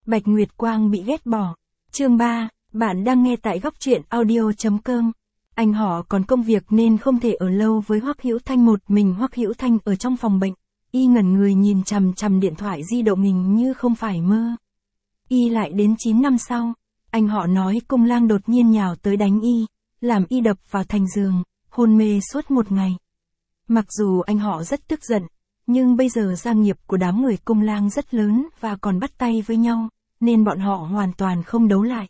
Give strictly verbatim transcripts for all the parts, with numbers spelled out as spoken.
Bạch Nguyệt Quang bị ghét bỏ. Chương ba, bạn đang nghe tại góc truyện audio chấm com. Anh họ còn công việc nên không thể ở lâu với Hoắc Hữu Thanh, một mình Hoắc Hữu Thanh ở trong phòng bệnh. Y ngẩn người nhìn chằm chằm điện thoại di động mình như không phải mơ. Y lại đến chín năm sau, anh họ nói Cung Lang đột nhiên nhào tới đánh Y, làm Y đập vào thành giường, hôn mê suốt một ngày. Mặc dù anh họ rất tức giận, nhưng bây giờ gia nghiệp của đám người Cung Lang rất lớn và còn bắt tay với nhau, nên bọn họ hoàn toàn không đấu lại.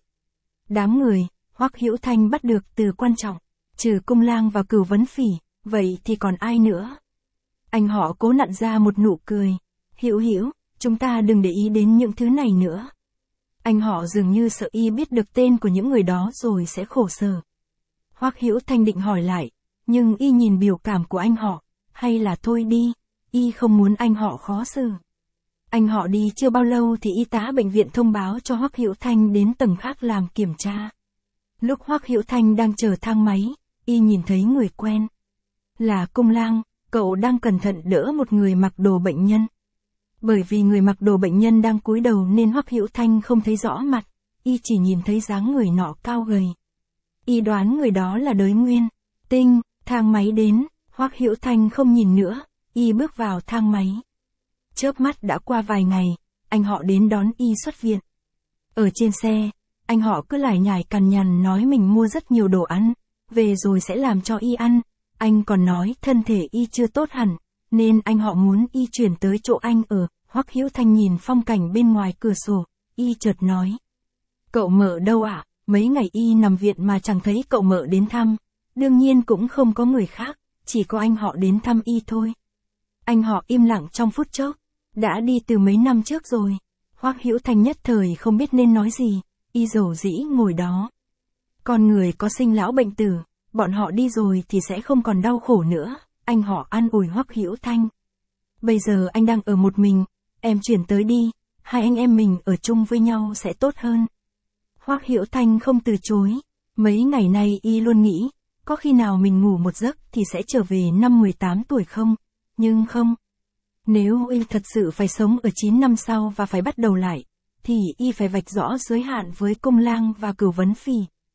Đám người Hoắc Hữu Thanh bắt được từ quan trọng, trừ Cung Lang và Cửu Vấn Phỉ, vậy thì còn ai nữa? Anh họ cố nặn ra một nụ cười. Hữu Hữu, chúng ta đừng để ý đến những thứ này nữa. Anh họ dường như sợ Y biết được tên của những người đó rồi sẽ khổ sở. Hoắc Hữu Thanh định hỏi lại, nhưng Y nhìn biểu cảm của anh họ, hay là thôi đi, Y không muốn anh họ khó xử. Anh họ đi chưa bao lâu thì y tá bệnh viện thông báo cho Hoắc Hữu Thanh đến tầng khác làm kiểm tra. Lúc Hoắc Hữu Thanh đang chờ thang máy, Y nhìn thấy người quen. Là Cung Lang, cậu đang cẩn thận đỡ một người mặc đồ bệnh nhân. Bởi vì người mặc đồ bệnh nhân đang cúi đầu nên Hoắc Hữu Thanh không thấy rõ mặt, Y chỉ nhìn thấy dáng người nọ cao gầy. Y đoán người đó là Đới Nguyên. Tinh, thang máy đến, Hoắc Hữu Thanh không nhìn nữa, Y bước vào thang máy. Chớp mắt đã qua vài ngày, anh họ đến đón Y xuất viện. Ở trên xe, anh họ cứ lải nhải cằn nhằn nói mình mua rất nhiều đồ ăn, về rồi sẽ làm cho Y ăn. Anh còn nói thân thể Y chưa tốt hẳn, nên anh họ muốn Y chuyển tới chỗ anh ở. Hoắc Hữu Thanh nhìn phong cảnh bên ngoài cửa sổ, Y chợt nói. Cậu Mợ đâu ạ? À? Mấy ngày Y nằm viện mà chẳng thấy cậu Mợ đến thăm. Đương nhiên cũng không có người khác, chỉ có anh họ đến thăm Y thôi. Anh họ im lặng trong phút chốc. Đã đi từ mấy năm trước rồi. Hoắc Hữu Thanh nhất thời không biết nên nói gì, Y dầu dĩ ngồi đó. Con người có sinh lão bệnh tử, bọn họ đi rồi thì sẽ không còn đau khổ nữa, anh họ an ủi Hoắc Hữu Thanh. Bây giờ anh đang ở một mình, em chuyển tới đi, hai anh em mình ở chung với nhau sẽ tốt hơn. Hoắc Hữu Thanh không từ chối, mấy ngày nay Y luôn nghĩ, có khi nào mình ngủ một giấc thì sẽ trở về năm mười tám tuổi không, nhưng không. Nếu Y thật sự phải sống ở chín năm sau và phải bắt đầu lại, thì Y phải vạch rõ giới hạn với Cung Lang và Cửu Vấn Phỉ.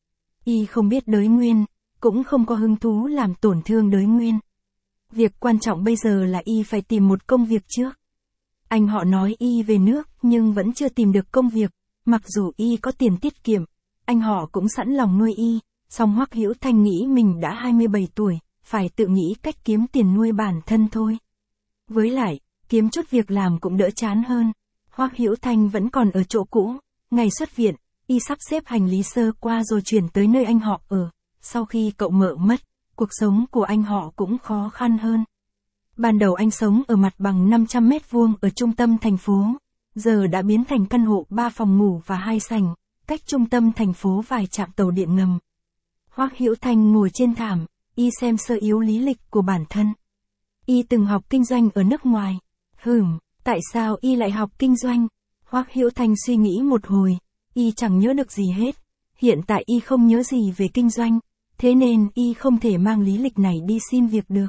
Y không biết Đới Nguyên, cũng không có hứng thú làm tổn thương Đới Nguyên. Việc quan trọng bây giờ là Y phải tìm một công việc trước. Anh họ nói Y về nước nhưng vẫn chưa tìm được công việc, mặc dù Y có tiền tiết kiệm, anh họ cũng sẵn lòng nuôi Y, song Hoắc Hữu Thanh nghĩ mình đã hai mươi bảy tuổi, phải tự nghĩ cách kiếm tiền nuôi bản thân thôi. Với lại, kiếm chút việc làm cũng đỡ chán hơn. Hoắc Hữu Thanh vẫn còn ở chỗ cũ, ngày xuất viện, Y sắp xếp hành lý sơ qua rồi chuyển tới nơi anh họ ở. Sau khi cậu Mợ mất, cuộc sống của anh họ cũng khó khăn hơn. Ban đầu anh sống ở mặt bằng năm trăm mét vuông ở trung tâm thành phố, giờ đã biến thành căn hộ ba phòng ngủ và hai sảnh, cách trung tâm thành phố vài trạm tàu điện ngầm. Hoắc Hữu Thanh ngồi trên thảm, Y xem sơ yếu lý lịch của bản thân. Y từng học kinh doanh ở nước ngoài. Hừm, tại sao Y lại học kinh doanh? Hoắc Hữu Thanh suy nghĩ một hồi, Y chẳng nhớ được gì hết. Hiện tại Y không nhớ gì về kinh doanh, thế nên Y không thể mang lý lịch này đi xin việc được.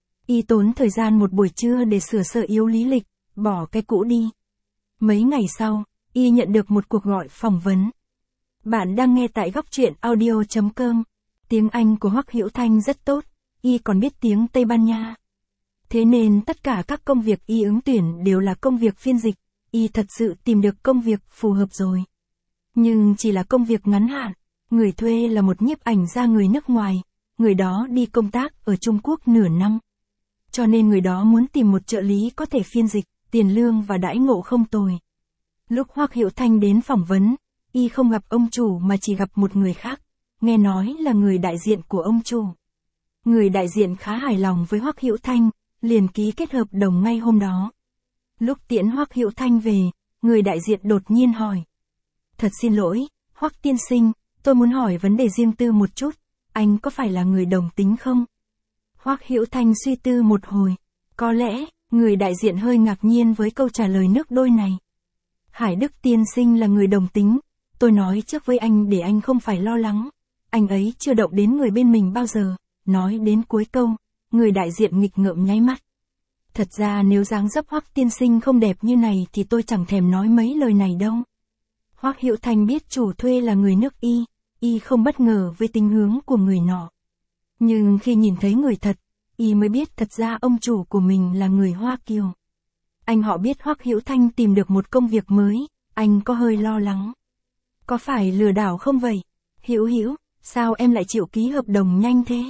Y tốn thời gian một buổi trưa để sửa sơ yếu lý lịch, bỏ cái cũ đi. Mấy ngày sau, Y nhận được một cuộc gọi phỏng vấn. Bạn đang nghe tại góc truyện audio chấm com. Tiếng Anh của Hoắc Hữu Thanh rất tốt, Y còn biết tiếng Tây Ban Nha. Thế nên tất cả các công việc Y ứng tuyển đều là công việc phiên dịch, Y thật sự tìm được công việc phù hợp rồi. Nhưng chỉ là công việc ngắn hạn, người thuê là một nhiếp ảnh gia người nước ngoài, người đó đi công tác ở Trung Quốc nửa năm. Cho nên người đó muốn tìm một trợ lý có thể phiên dịch, tiền lương và đãi ngộ không tồi. Lúc Hoắc Hữu Thanh đến phỏng vấn, Y không gặp ông chủ mà chỉ gặp một người khác, nghe nói là người đại diện của ông chủ. Người đại diện khá hài lòng với Hoắc Hữu Thanh, liền ký kết hợp đồng ngay hôm đó. Lúc tiễn Hoắc Hữu Thanh về, người đại diện đột nhiên hỏi. Thật xin lỗi, Hoắc tiên sinh, tôi muốn hỏi vấn đề riêng tư một chút, anh có phải là người đồng tính không? Hoắc Hữu Thanh suy tư một hồi, có lẽ, người đại diện hơi ngạc nhiên với câu trả lời nước đôi này. Hải Đức tiên sinh là người đồng tính, tôi nói trước với anh để anh không phải lo lắng, anh ấy chưa động đến người bên mình bao giờ. Nói đến cuối câu, người đại diện nghịch ngợm nháy mắt. Thật ra nếu dáng dấp Hoắc tiên sinh không đẹp như này thì tôi chẳng thèm nói mấy lời này đâu. Hoắc Hữu Thanh biết chủ thuê là người nước Y, Y không bất ngờ với tính hướng của người nọ. Nhưng khi nhìn thấy người thật, Y mới biết thật ra ông chủ của mình là người Hoa Kiều. Anh họ biết Hoắc Hữu Thanh tìm được một công việc mới, anh có hơi lo lắng. Có phải lừa đảo không vậy? Hữu Hữu, sao em lại chịu ký hợp đồng nhanh thế?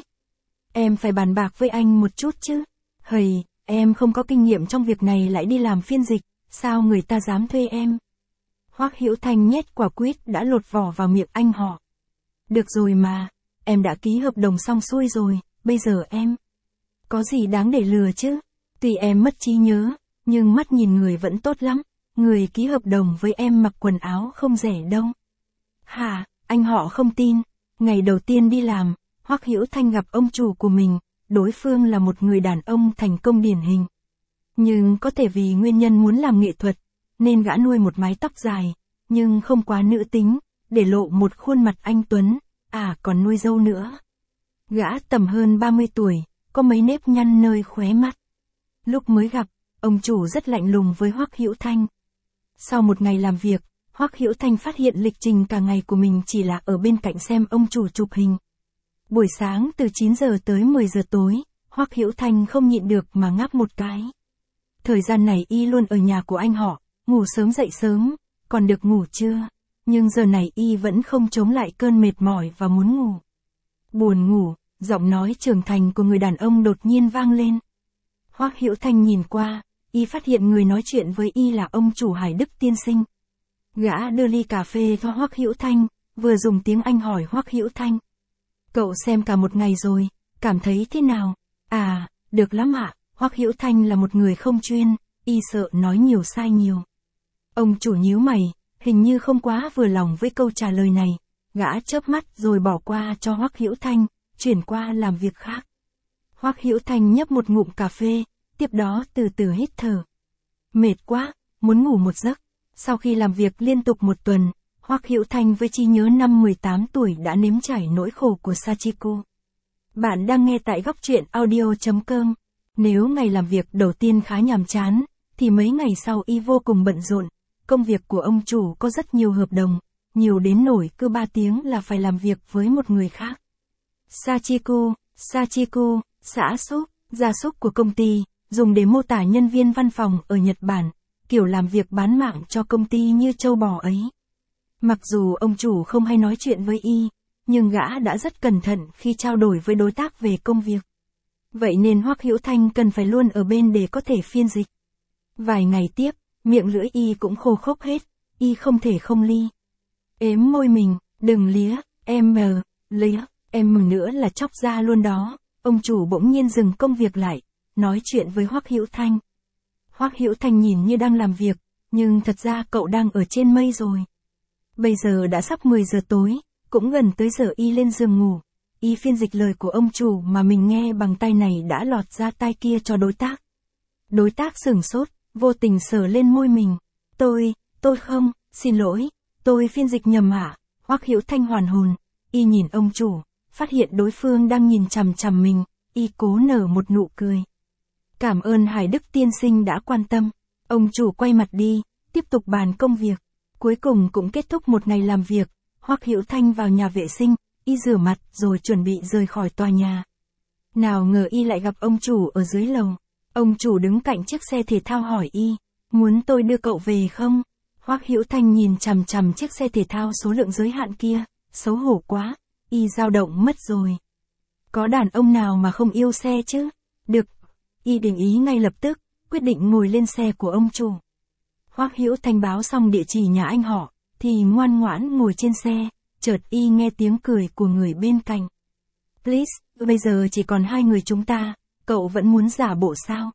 Em phải bàn bạc với anh một chút chứ. Hầy, em không có kinh nghiệm trong việc này lại đi làm phiên dịch, sao người ta dám thuê em? Hoắc Hữu Thanh nhét quả quýt đã lột vỏ vào miệng anh họ. Được rồi mà, em đã ký hợp đồng xong xuôi rồi, bây giờ em. Có gì đáng để lừa chứ? Tuy em mất trí nhớ, nhưng mắt nhìn người vẫn tốt lắm. Người ký hợp đồng với em mặc quần áo không rẻ đâu. Hả, anh họ không tin. Ngày đầu tiên đi làm, Hoắc Hữu Thanh gặp ông chủ của mình, đối phương là một người đàn ông thành công điển hình. Nhưng có thể vì nguyên nhân muốn làm nghệ thuật, nên gã nuôi một mái tóc dài, nhưng không quá nữ tính, để lộ một khuôn mặt anh tuấn, à còn nuôi râu nữa. Gã tầm hơn ba mươi tuổi, có mấy nếp nhăn nơi khóe mắt. Lúc mới gặp, ông chủ rất lạnh lùng với Hoắc Hữu Thanh. Sau một ngày làm việc, Hoắc Hữu Thanh phát hiện lịch trình cả ngày của mình chỉ là ở bên cạnh xem ông chủ chụp hình. Buổi sáng từ chín giờ tới mười giờ tối, Hoắc Hữu Thanh không nhịn được mà ngáp một cái. Thời gian này Y luôn ở nhà của anh họ, ngủ sớm dậy sớm, còn được ngủ trưa. Nhưng giờ này Y vẫn không chống lại cơn mệt mỏi và muốn ngủ. Buồn ngủ, giọng nói trưởng thành của người đàn ông đột nhiên vang lên. Hoắc Hữu Thanh nhìn qua, Y phát hiện người nói chuyện với Y là ông chủ Hải Đức tiên sinh. Gã đưa ly cà phê cho Hoắc Hữu Thanh, vừa dùng tiếng Anh hỏi Hoắc Hữu Thanh. Cậu xem cả một ngày rồi, cảm thấy thế nào? À, được lắm ạ. Hoắc Hữu Thanh là một người không chuyên, Y sợ nói nhiều sai nhiều. Ông chủ nhíu mày, hình như không quá vừa lòng với câu trả lời này. Gã chớp mắt rồi bỏ qua cho Hoắc Hữu Thanh, chuyển qua làm việc khác. Hoắc Hữu Thanh nhấp một ngụm cà phê, tiếp đó từ từ hít thở. Mệt quá, muốn ngủ một giấc. Sau khi làm việc liên tục một tuần, Hoắc Hữu Thanh với trí nhớ năm mười tám tuổi đã nếm trải nỗi khổ của Sachiko. Bạn đang nghe tại góc truyện audio chấm com. Nếu ngày làm việc đầu tiên khá nhàm chán, thì mấy ngày sau Y vô cùng bận rộn. Công việc của ông chủ có rất nhiều hợp đồng, nhiều đến nổi cứ ba tiếng là phải làm việc với một người khác. Sachiko, Sachiko, xã súc, gia súc của công ty, dùng để mô tả nhân viên văn phòng ở Nhật Bản, kiểu làm việc bán mạng cho công ty như trâu bò ấy. Mặc dù ông chủ không hay nói chuyện với Y, nhưng gã đã rất cẩn thận khi trao đổi với đối tác về công việc. Vậy nên Hoắc Hữu Thanh cần phải luôn ở bên để có thể phiên dịch. Vài ngày tiếp, miệng lưỡi Y cũng khô khốc hết, Y không thể không ly. Ếm môi mình, đừng lía, em mờ, lía, em mừng nữa là chóc ra luôn đó. Ông chủ bỗng nhiên dừng công việc lại, nói chuyện với Hoắc Hữu Thanh. Hoắc Hữu Thanh nhìn như đang làm việc, nhưng thật ra cậu đang ở trên mây rồi. Bây giờ đã sắp mười giờ tối, cũng gần tới giờ Y lên giường ngủ. Y phiên dịch lời của ông chủ mà mình nghe bằng tai này đã lọt ra tai kia cho đối tác. Đối tác sửng sốt, vô tình sờ lên môi mình. Tôi, tôi không, xin lỗi, tôi phiên dịch nhầm hả? Hoắc Hữu Thanh hoàn hồn, Y nhìn ông chủ, phát hiện đối phương đang nhìn chằm chằm mình, Y cố nở một nụ cười. Cảm ơn Hải Đức tiên sinh đã quan tâm. Ông chủ quay mặt đi, tiếp tục bàn công việc. Cuối cùng cũng kết thúc một ngày làm việc, Hoắc Hữu Thanh vào nhà vệ sinh, Y rửa mặt rồi chuẩn bị rời khỏi tòa nhà. Nào ngờ Y lại gặp ông chủ ở dưới lầu. Ông chủ đứng cạnh chiếc xe thể thao hỏi Y, muốn tôi đưa cậu về không? Hoắc Hữu Thanh nhìn chằm chằm chiếc xe thể thao số lượng giới hạn kia, xấu hổ quá, Y dao động mất rồi. Có đàn ông nào mà không yêu xe chứ? Được, Y định ý ngay lập tức, quyết định ngồi lên xe của ông chủ. Hoắc Hữu Thanh báo xong địa chỉ nhà anh họ, thì ngoan ngoãn ngồi trên xe, chợt Y nghe tiếng cười của người bên cạnh. Please, bây giờ chỉ còn hai người chúng ta, cậu vẫn muốn giả bộ sao?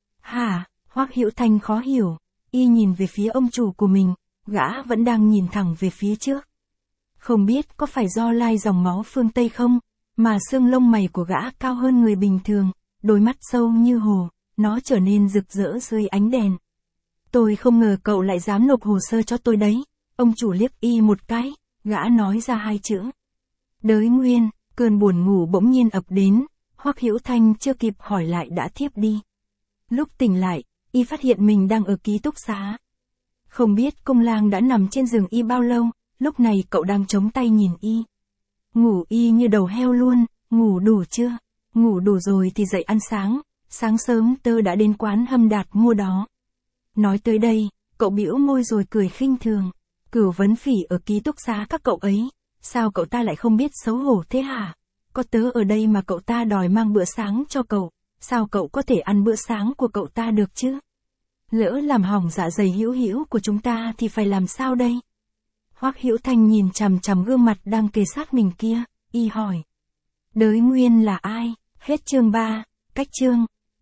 Hả? Hoắc Hữu Thanh khó hiểu, Y nhìn về phía ông chủ của mình, gã vẫn đang nhìn thẳng về phía trước. Không biết có phải do lai dòng máu phương Tây không, mà xương lông mày của gã cao hơn người bình thường, đôi mắt sâu như hồ, nó trở nên rực rỡ dưới ánh đèn. Tôi không ngờ cậu lại dám nộp hồ sơ cho tôi đấy. Ông chủ liếc Y một cái, gã nói ra hai chữ. Đới nguyên, cơn buồn ngủ bỗng nhiên ập đến, Hoắc Hữu Thanh chưa kịp hỏi lại đã thiếp đi. Lúc tỉnh lại, Y phát hiện mình đang ở ký túc xá. Không biết Công Lang đã nằm trên giường Y bao lâu, lúc này cậu đang chống tay nhìn Y. Ngủ Y như đầu heo luôn, ngủ đủ chưa? Ngủ đủ rồi thì dậy ăn sáng, sáng sớm tớ đã đến quán Hâm Đạt mua đó. Nói tới đây, cậu bĩu môi rồi cười khinh thường. Cửu Vấn Phỉ ở ký túc xá các cậu ấy, sao cậu ta lại không biết xấu hổ thế hả? Có tớ ở đây mà cậu ta đòi mang bữa sáng cho cậu, sao cậu có thể ăn bữa sáng của cậu ta được chứ? Lỡ làm hỏng dạ dày Hữu Hữu của chúng ta thì phải làm sao đây? Hoắc Hữu Thanh nhìn chằm chằm gương mặt đang kề sát mình kia, Y hỏi. Đới Nguyên là ai? Hết chương ba, cách chương.